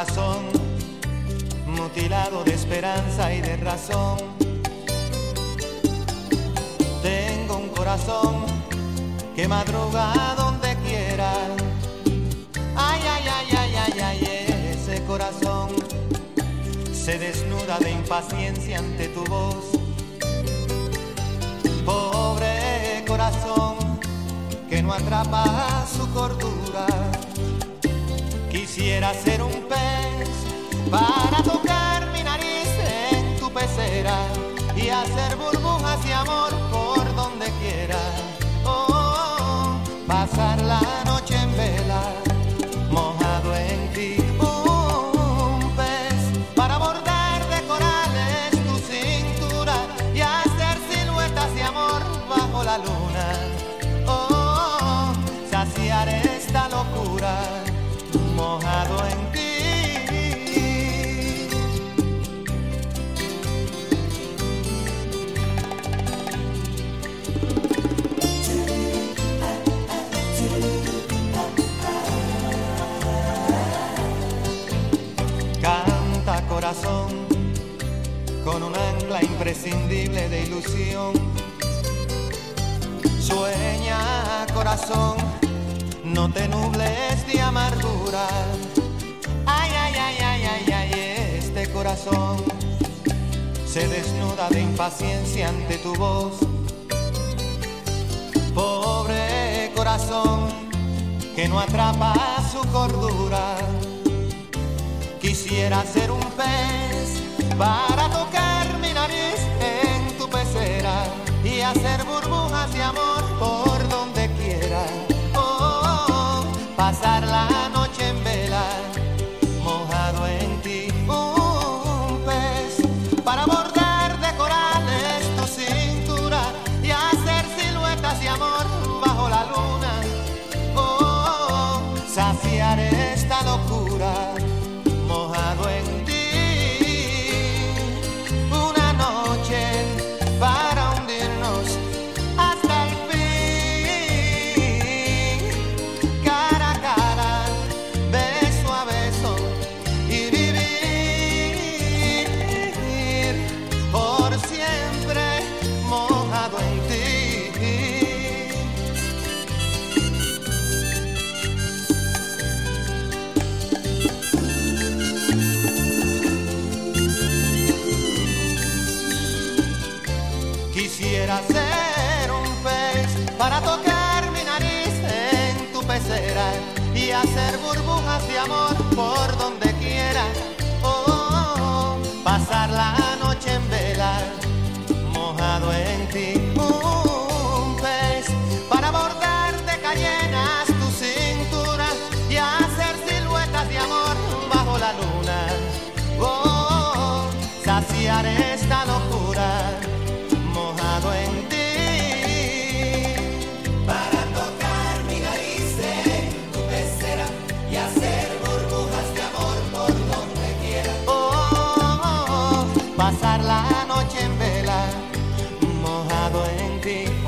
corazón, mutilado de esperanza y de razón. Tengo un corazón que madruga donde quiera. Ay, ay, ay, ay, ay, ay, ese corazón se desnuda de impaciencia ante tu voz. Pobre corazón que no atrapa su cordura. Quisiera ser un pez para tocar mi nariz en tu pecera y hacer burbujas de amor por donde quiera. Oh, oh, oh, pasar la noche en vela, mojado en ti. Un pez para bordar de corales tu cintura y hacer siluetas de amor bajo la luna. Oh, oh, oh, saciar esta locura, mojado en ti. Canta corazón con un ancla imprescindible de ilusión. Sueña corazón, no te nubles de amargura. Ay, ay, ay, ay, ay, ay, este corazón se desnuda de impaciencia ante tu voz. Pobre corazón que no atrapa su cordura. Quisiera ser un pez para tocar mi nariz en tu pecera y hacer burbujas de amor por donde quiera. Pasar la noche en vela, mojado en ti. Un pez para bordar de corales tu cintura y hacer siluetas de amor bajo la luna. Oh, saciar esta locura, mojado en ti. Una noche para hundirnos hasta el Quisiera ser un pez para tocar mi nariz en tu pecera y hacer burbujas de amor por donde quiera. Oh, oh, oh, pasar la noche en vela, mojado en ti. Un pez para bordar de cayenas tu cintura y hacer siluetas de amor bajo la luna. Oh, oh, oh, saciar esta locura, mojado en ti. Para tocar mi nariz en tu pecera y hacer burbujas de amor por donde quiera. Oh, oh, oh, oh, pasar la noche en vela, mojado en ti.